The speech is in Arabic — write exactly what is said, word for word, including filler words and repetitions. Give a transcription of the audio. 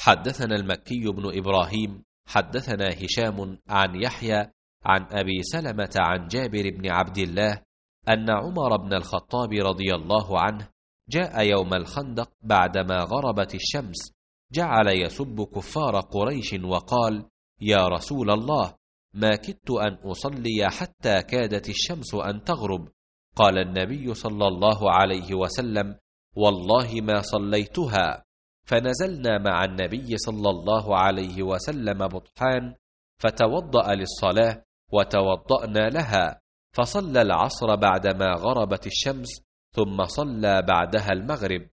حدثنا المكي بن إبراهيم حدثنا هشام عن يحيى عن أبي سلمة عن جابر بن عبد الله أن عمر بن الخطاب رضي الله عنه جاء يوم الخندق بعدما غربت الشمس، جعل يسب كفار قريش وقال: يا رسول الله، ما كدت أن أصلي حتى كادت الشمس أن تغرب. قال النبي صلى الله عليه وسلم: والله ما صليتها. فنزلنا مع النبي صلى الله عليه وسلم بطحان، فتوضأ للصلاة وتوضأنا لها، فصلى العصر بعدما غربت الشمس، ثم صلى بعدها المغرب.